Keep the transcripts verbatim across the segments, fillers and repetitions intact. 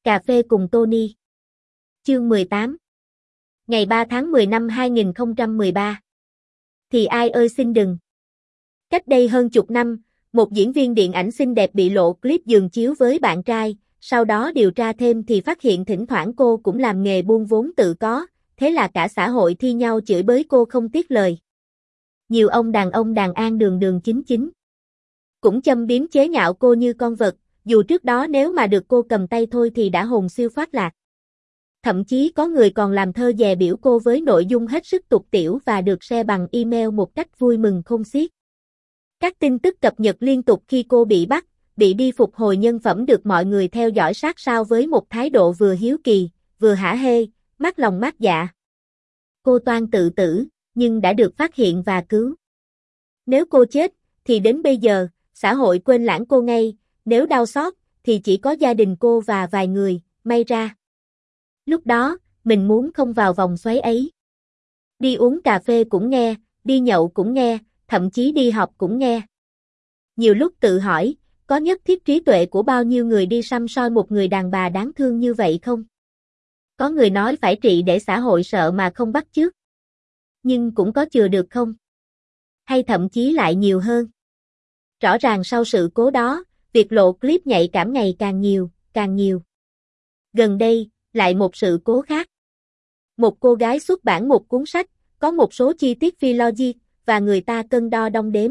Cà phê cùng Tony. Chương mười tám. Ngày ba tháng mười năm hai nghìn không trăm mười ba. Thì ai ơi xin đừng. Cách đây hơn chục năm, một diễn viên điện ảnh xinh đẹp bị lộ clip giường chiếu với bạn trai, sau đó điều tra thêm thì phát hiện thỉnh thoảng cô cũng làm nghề buôn vốn tự có, thế là cả xã hội thi nhau chửi bới cô không tiếc lời. Nhiều ông đàn ông đàn an đường đường chính chính cũng châm biếm chế nhạo cô như con vật, dù trước đó nếu mà được cô cầm tay thôi thì đã hồn siêu thoát lạc. Thậm chí có người còn làm thơ dè biểu cô với nội dung hết sức tục tĩu và được share bằng email một cách vui mừng khôn xiết. Các tin tức cập nhật liên tục khi cô bị bắt, bị đi phục hồi nhân phẩm được mọi người theo dõi sát sao với một thái độ vừa hiếu kỳ, vừa hả hê, mát lòng mát dạ. Cô toan tự tử, nhưng đã được phát hiện và cứu. Nếu cô chết, thì đến bây giờ, xã hội quên lãng cô ngay, nếu đau xót, thì chỉ có gia đình cô và vài người, may ra. Lúc đó, mình muốn không vào vòng xoáy ấy. Đi uống cà phê cũng nghe, đi nhậu cũng nghe, thậm chí đi học cũng nghe. Nhiều lúc tự hỏi, có nhất thiết trí tuệ của bao nhiêu người đi săm soi một người đàn bà đáng thương như vậy không? Có người nói phải trị để xã hội sợ mà không bắt chước. Nhưng cũng có chừa được không? Hay thậm chí lại nhiều hơn. Rõ ràng sau sự cố đó, việc lộ clip nhạy cảm ngày càng nhiều, càng nhiều. Gần đây, lại một sự cố khác. Một cô gái xuất bản một cuốn sách, có một số chi tiết phi logic, và người ta cân đo đong đếm.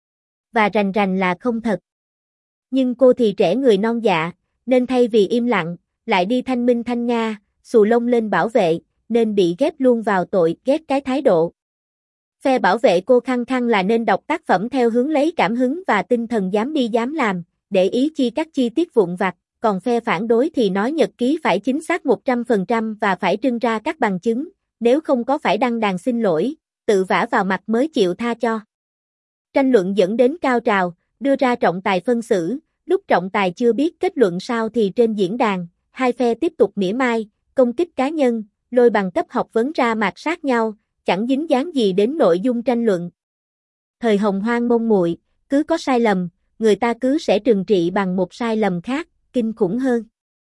Và rành rành là không thật. Nhưng cô thì trẻ người non dạ, nên thay vì im lặng, lại đi thanh minh thanh nga, xù lông lên bảo vệ, nên bị ghép luôn vào tội ghét cái thái độ. Phe bảo vệ cô khăng khăng là nên đọc tác phẩm theo hướng lấy cảm hứng và tinh thần dám đi dám làm, để ý chi các chi tiết vụn vặt, còn phe phản đối thì nói nhật ký phải chính xác một trăm phần trăm và phải trưng ra các bằng chứng, nếu không có phải đăng đàn xin lỗi, tự vả vào mặt mới chịu tha cho. Tranh luận dẫn đến cao trào, đưa ra trọng tài phân xử, lúc trọng tài chưa biết kết luận sao thì trên diễn đàn, hai phe tiếp tục mỉa mai, công kích cá nhân, lôi bằng cấp học vấn ra mạt sát nhau, chẳng dính dáng gì đến nội dung tranh luận. Thời hồng hoang mông muội, cứ có sai lầm, người ta cứ sẽ trừng trị bằng một sai lầm khác, kinh khủng hơn.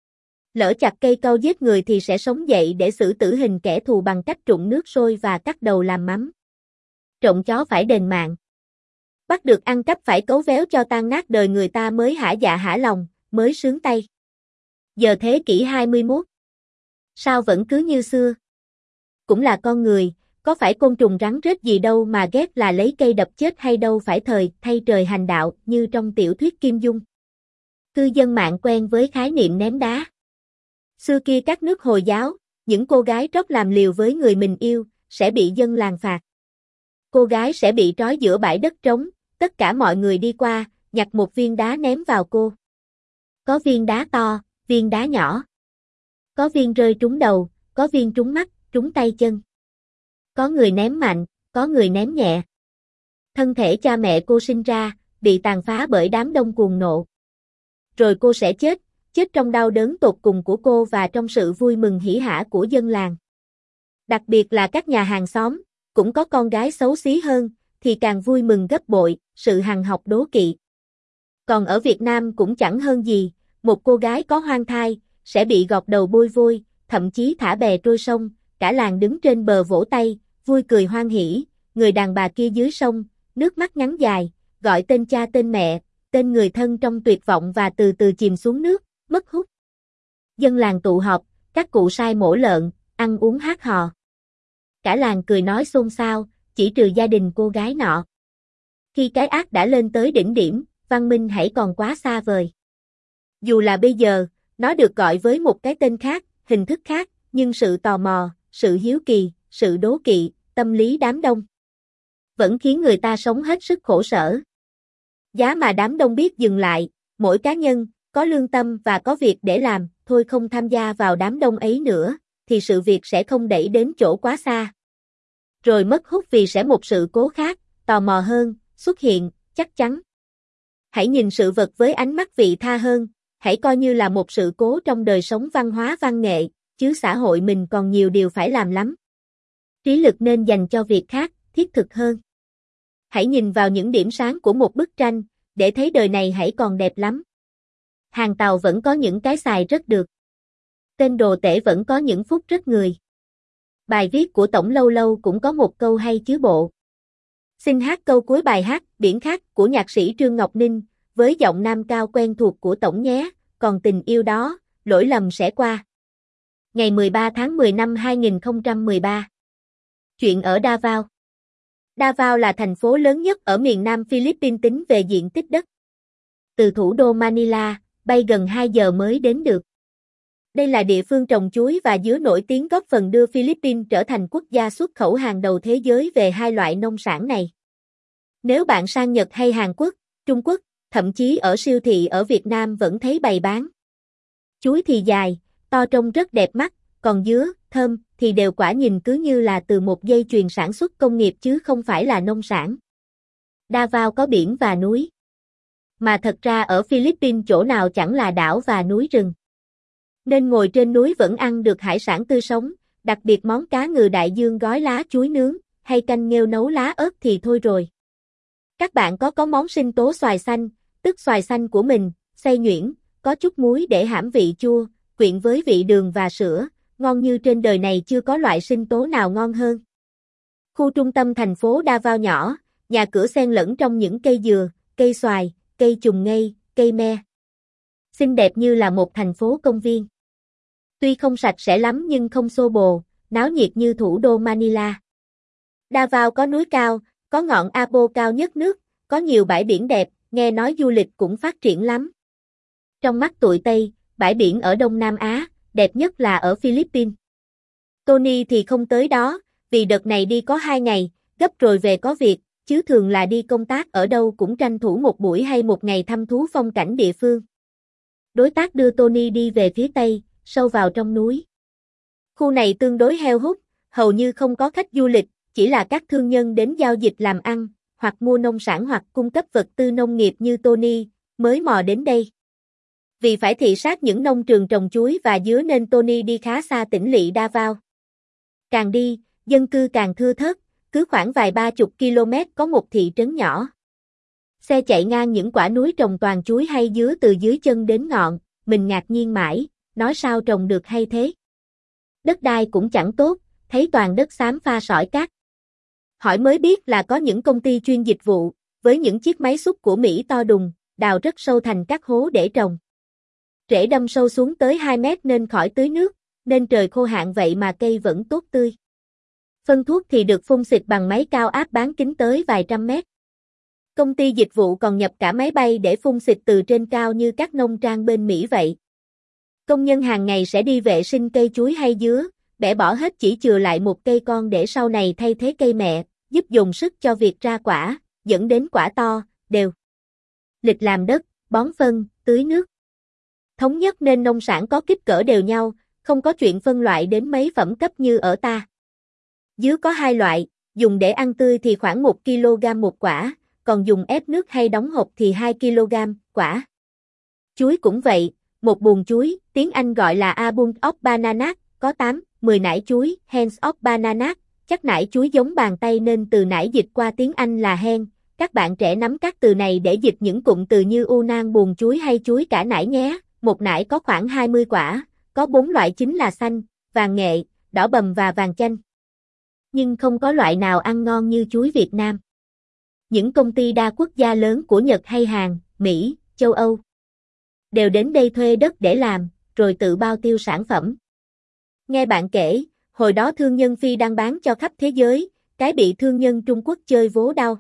Lỡ chặt cây cau giết người thì sẽ sống dậy để xử tử hình kẻ thù bằng cách trụng nước sôi và cắt đầu làm mắm. Trộm chó phải đền mạng. Bắt được ăn cắp phải cấu véo cho tan nát đời người ta mới hả dạ hả lòng, mới sướng tay. Giờ thế kỷ hai mươi mốt. Sao vẫn cứ như xưa? Cũng là con người, có phải côn trùng rắn rết gì đâu mà ghét là lấy cây đập chết hay đâu phải thời thay trời hành đạo như trong tiểu thuyết Kim Dung. Cư dân mạng quen với khái niệm ném đá. Xưa kia các nước Hồi giáo, những cô gái trót làm liều với người mình yêu, sẽ bị dân làng phạt. Cô gái sẽ bị trói giữa bãi đất trống, tất cả mọi người đi qua, nhặt một viên đá ném vào cô. Có viên đá to, viên đá nhỏ. Có viên rơi trúng đầu, có viên trúng mắt, trúng tay chân. Có người ném mạnh, có người ném nhẹ. Thân thể cha mẹ cô sinh ra, bị tàn phá bởi đám đông cuồng nộ. Rồi cô sẽ chết, chết trong đau đớn tột cùng của cô và trong sự vui mừng hỉ hả của dân làng. Đặc biệt là các nhà hàng xóm, cũng có con gái xấu xí hơn, thì càng vui mừng gấp bội, sự hằn học đố kỵ. Còn ở Việt Nam cũng chẳng hơn gì, một cô gái có hoang thai, sẽ bị gọt đầu bôi vôi, thậm chí thả bè trôi sông, cả làng đứng trên bờ vỗ tay, vui cười hoan hỉ, người đàn bà kia dưới sông, nước mắt ngắn dài, gọi tên cha tên mẹ, tên người thân trong tuyệt vọng và từ từ chìm xuống nước, mất hút. Dân làng tụ họp, các cụ sai mổ lợn, ăn uống hát hò. Cả làng cười nói xôn xao, chỉ trừ gia đình cô gái nọ. Khi cái ác đã lên tới đỉnh điểm, văn minh hãy còn quá xa vời. Dù là bây giờ, nó được gọi với một cái tên khác, hình thức khác, nhưng sự tò mò, sự hiếu kỳ, sự đố kỵ, tâm lý đám đông vẫn khiến người ta sống hết sức khổ sở. Giá mà đám đông biết dừng lại, mỗi cá nhân, có lương tâm và có việc để làm, thôi không tham gia vào đám đông ấy nữa, thì sự việc sẽ không đẩy đến chỗ quá xa. Rồi mất hút vì sẽ một sự cố khác, tò mò hơn, xuất hiện, chắc chắn. Hãy nhìn sự vật với ánh mắt vị tha hơn, hãy coi như là một sự cố trong đời sống văn hóa văn nghệ, chứ xã hội mình còn nhiều điều phải làm lắm. Trí lực nên dành cho việc khác, thiết thực hơn. Hãy nhìn vào những điểm sáng của một bức tranh, để thấy đời này hãy còn đẹp lắm. Hàng tàu vẫn có những cái xài rất được. Tên đồ tể vẫn có những phút rất người. Bài viết của Tổng lâu lâu cũng có một câu hay chứ bộ. Xin hát câu cuối bài hát Biển Khát của nhạc sĩ Trương Ngọc Ninh, với giọng nam cao quen thuộc của Tổng nhé, còn tình yêu đó, lỗi lầm sẽ qua. Ngày mười ba tháng mười năm hai nghìn không trăm mười ba. Chuyện ở Davao. Davao là thành phố lớn nhất ở miền Nam Philippines tính về diện tích đất. Từ thủ đô Manila, bay gần hai giờ mới đến được. Đây là địa phương trồng chuối và dứa nổi tiếng góp phần đưa Philippines trở thành quốc gia xuất khẩu hàng đầu thế giới về hai loại nông sản này. Nếu bạn sang Nhật hay Hàn Quốc, Trung Quốc, thậm chí ở siêu thị ở Việt Nam vẫn thấy bày bán. Chuối thì dài, to trông rất đẹp mắt, còn dứa, thơm, thì đều quả nhìn cứ như là từ một dây chuyền sản xuất công nghiệp chứ không phải là nông sản. Davao có biển và núi. Mà thật ra ở Philippines chỗ nào chẳng là đảo và núi rừng. Nên ngồi trên núi vẫn ăn được hải sản tươi sống, đặc biệt món cá ngừ đại dương gói lá chuối nướng, hay canh nghêu nấu lá ớt thì thôi rồi. Các bạn có có món sinh tố xoài xanh, tức xoài xanh của mình, xay nhuyễn, có chút muối để hãm vị chua, quyện với vị đường và sữa, ngon như trên đời này chưa có loại sinh tố nào ngon hơn. Khu trung tâm thành phố Davao nhỏ, nhà cửa xen lẫn trong những cây dừa, cây xoài, cây chùm ngây, cây me. Xinh đẹp như là một thành phố công viên. Tuy không sạch sẽ lắm nhưng không xô bồ, náo nhiệt như thủ đô Manila. Davao có núi cao, có ngọn Apo cao nhất nước, có nhiều bãi biển đẹp, nghe nói du lịch cũng phát triển lắm. Trong mắt tụi Tây, bãi biển ở Đông Nam Á, đẹp nhất là ở Philippines. Tony thì không tới đó, vì đợt này đi có hai ngày, gấp rồi về có việc, chứ thường là đi công tác ở đâu cũng tranh thủ một buổi hay một ngày thăm thú phong cảnh địa phương. Đối tác đưa Tony đi về phía Tây, sâu vào trong núi. Khu này tương đối heo hút, hầu như không có khách du lịch, chỉ là các thương nhân đến giao dịch làm ăn, hoặc mua nông sản hoặc cung cấp vật tư nông nghiệp như Tony, mới mò đến đây. Vì phải thị sát những nông trường trồng chuối và dứa nên Tony đi khá xa tỉnh lỵ Davao. Càng đi, dân cư càng thưa thớt, cứ khoảng vài ba chục km có một thị trấn nhỏ. Xe chạy ngang những quả núi trồng toàn chuối hay dứa từ dưới chân đến ngọn, mình ngạc nhiên mãi, nói sao trồng được hay thế. Đất đai cũng chẳng tốt, thấy toàn đất xám pha sỏi cát. Hỏi mới biết là có những công ty chuyên dịch vụ, với những chiếc máy xúc của Mỹ to đùng, đào rất sâu thành các hố để trồng. Rễ đâm sâu xuống tới hai mét nên khỏi tưới nước, nên trời khô hạn vậy mà cây vẫn tốt tươi. Phân thuốc thì được phun xịt bằng máy cao áp bán kính tới vài trăm mét. Công ty dịch vụ còn nhập cả máy bay để phun xịt từ trên cao như các nông trang bên Mỹ vậy. Công nhân hàng ngày sẽ đi vệ sinh cây chuối hay dứa, bẻ bỏ hết chỉ chừa lại một cây con để sau này thay thế cây mẹ, giúp dồn sức cho việc ra quả, dẫn đến quả to, đều. Lịch làm đất, bón phân, tưới nước. Thống nhất nên nông sản có kích cỡ đều nhau, không có chuyện phân loại đến mấy phẩm cấp như ở ta. Dứa có hai loại, dùng để ăn tươi thì khoảng một ki lô gam một quả, còn dùng ép nước hay đóng hộp thì hai ki lô gam quả. Chuối cũng vậy, một buồng chuối, tiếng Anh gọi là a bunch of bananas, có tám, mười nải chuối, hands of bananas, chắc nải chuối giống bàn tay nên từ nải dịch qua tiếng Anh là hen. Các bạn trẻ nắm các từ này để dịch những cụm từ như u nang buồng chuối hay chuối cả nải nhé. Một nải có khoảng hai mươi quả, có bốn loại chính là xanh, vàng nghệ, đỏ bầm và vàng chanh. Nhưng không có loại nào ăn ngon như chuối Việt Nam. Những công ty đa quốc gia lớn của Nhật hay Hàn, Mỹ, châu Âu đều đến đây thuê đất để làm, rồi tự bao tiêu sản phẩm. Nghe bạn kể, hồi đó thương nhân Phi đang bán cho khắp thế giới, cái bị thương nhân Trung Quốc chơi vố đau.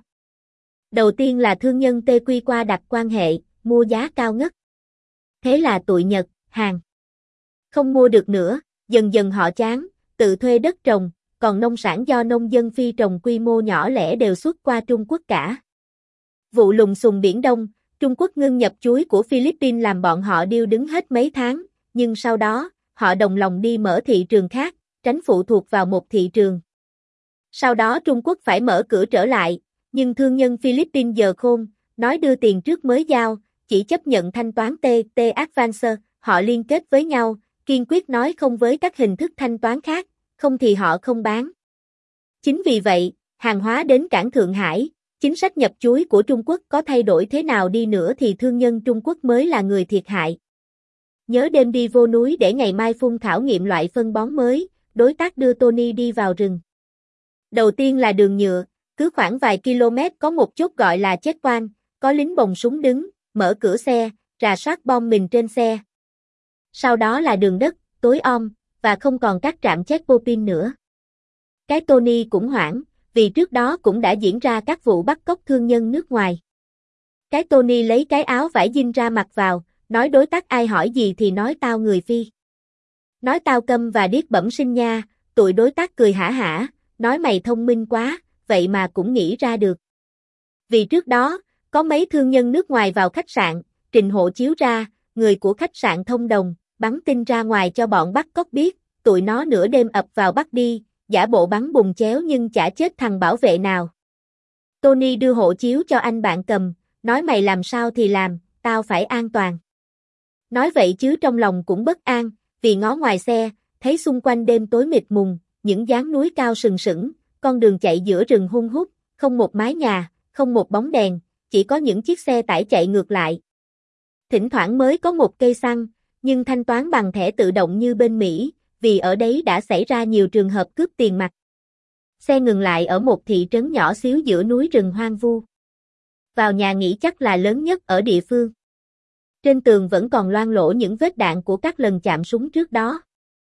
Đầu tiên là thương nhân Tê Quy qua đặt quan hệ, mua giá cao ngất. Thế là tụi Nhật, Hàn không mua được nữa, dần dần họ chán, tự thuê đất trồng, còn nông sản do nông dân Phi trồng quy mô nhỏ lẻ đều xuất qua Trung Quốc cả. Vụ lùng xùm Biển Đông, Trung Quốc ngưng nhập chuối của Philippines làm bọn họ điêu đứng hết mấy tháng, nhưng sau đó, họ đồng lòng đi mở thị trường khác, tránh phụ thuộc vào một thị trường. Sau đó Trung Quốc phải mở cửa trở lại, nhưng thương nhân Philippines giờ khôn, nói đưa tiền trước mới giao, chỉ chấp nhận thanh toán T T Advance, họ liên kết với nhau, kiên quyết nói không với các hình thức thanh toán khác, không thì họ không bán. Chính vì vậy, hàng hóa đến cảng Thượng Hải, chính sách nhập chuối của Trung Quốc có thay đổi thế nào đi nữa thì thương nhân Trung Quốc mới là người thiệt hại. nhớ đêm đi vô núi để ngày mai phun khảo nghiệm loại phân bón mới, đối tác đưa Tony đi vào rừng. Đầu tiên là đường nhựa, cứ khoảng vài km có một chốt gọi là checkpoint, có lính bồng súng đứng, mở cửa xe, rà soát bom mìn trên xe. Sau đó là đường đất, tối om, và không còn các trạm checkpoint nữa. Cái Tony cũng hoảng, vì trước đó cũng đã diễn ra các vụ bắt cóc thương nhân nước ngoài. Cái Tony lấy cái áo vải jean ra mặc vào, nói đối tác ai hỏi gì thì nói tao người Phi. Nói tao câm và điếc bẩm sinh nha, tụi đối tác cười hả hả, nói mày thông minh quá, vậy mà cũng nghĩ ra được. Vì trước đó, có mấy thương nhân nước ngoài vào khách sạn, trình hộ chiếu ra, người của khách sạn thông đồng, bắn tin ra ngoài cho bọn bắt cóc biết, tụi nó nửa đêm ập vào bắt đi, giả bộ bắn bùng chéo nhưng chả chết thằng bảo vệ nào. Tony đưa hộ chiếu cho anh bạn cầm, nói mày làm sao thì làm, tao phải an toàn. Nói vậy chứ trong lòng cũng bất an, vì ngó ngoài xe, thấy xung quanh đêm tối mịt mùng, những dáng núi cao sừng sững, con đường chạy giữa rừng hun hút, không một mái nhà, không một bóng đèn, chỉ có những chiếc xe tải chạy ngược lại. Thỉnh thoảng mới có một cây xăng, nhưng thanh toán bằng thẻ tự động như bên Mỹ, vì ở đấy đã xảy ra nhiều trường hợp cướp tiền mặt. Xe ngừng lại ở một thị trấn nhỏ xíu giữa núi rừng hoang vu. Vào nhà nghỉ chắc là lớn nhất ở địa phương. Trên tường vẫn còn loang lổ những vết đạn của các lần chạm súng trước đó.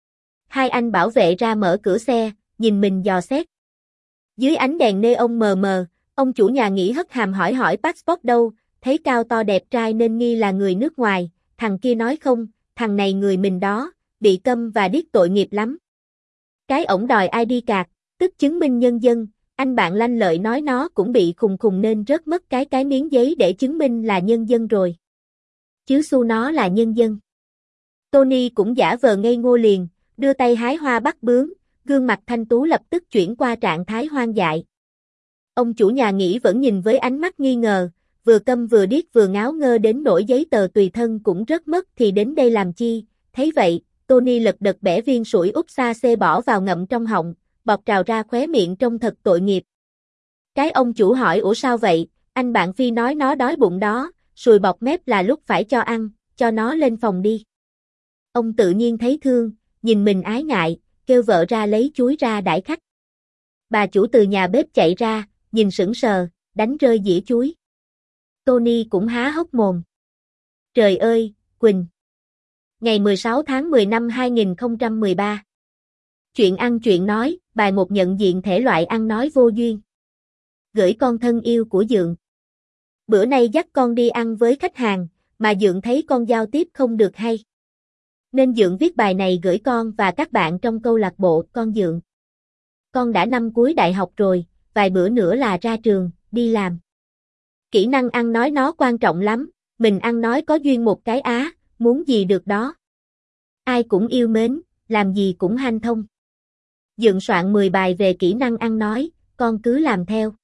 Hai anh bảo vệ ra mở cửa xe, nhìn mình dò xét. Dưới ánh đèn neon mờ mờ, ông chủ nhà nghỉ hất hàm hỏi hỏi passport đâu, thấy cao to đẹp trai nên nghi là người nước ngoài, thằng kia nói không, thằng này người mình đó, bị câm và điếc tội nghiệp lắm. Cái ổng đòi i đê card, tức chứng minh nhân dân, anh bạn lanh lợi nói nó cũng bị khùng khùng nên rớt mất cái cái miếng giấy để chứng minh là nhân dân rồi. Chứ xu nó là nhân dân. Tony cũng giả vờ ngây ngô liền, đưa tay hái hoa bắt bướm, gương mặt thanh tú lập tức chuyển qua trạng thái hoang dại. Ông chủ nhà nghỉ vẫn nhìn với ánh mắt nghi ngờ, vừa câm vừa điếc vừa ngáo ngơ đến nỗi giấy tờ tùy thân cũng rớt mất thì đến đây làm chi, thấy vậy, Tony lật đật bẻ viên sủi úp xa xê bỏ vào ngậm trong họng, bọt trào ra khóe miệng trông thật tội nghiệp. Cái ông chủ hỏi ủa sao vậy, anh bạn Phi nói nó đói bụng đó, sùi bọt mép là lúc phải cho ăn, cho nó lên phòng đi. Ông tự nhiên thấy thương, nhìn mình ái ngại, kêu vợ ra lấy chuối ra đãi khách. Bà chủ từ nhà bếp chạy ra, nhìn sững sờ, đánh rơi dĩa chuối. Tony cũng há hốc mồm. Trời ơi, Quỳnh! Ngày mười sáu tháng mười năm hai nghìn không trăm mười ba. Chuyện ăn chuyện nói, bài một nhận diện thể loại ăn nói vô duyên. Gửi con thân yêu của Dượng. Bữa nay dắt con đi ăn với khách hàng, mà Dượng thấy con giao tiếp không được hay. Nên Dượng viết bài này gửi con và các bạn trong câu lạc bộ Con Dượng. Con đã năm cuối đại học rồi, vài bữa nữa là ra trường, đi làm. Kỹ năng ăn nói nó quan trọng lắm, mình ăn nói có duyên một cái á, muốn gì được đó. Ai cũng yêu mến, làm gì cũng hanh thông. Dượng soạn mười bài về kỹ năng ăn nói, con cứ làm theo.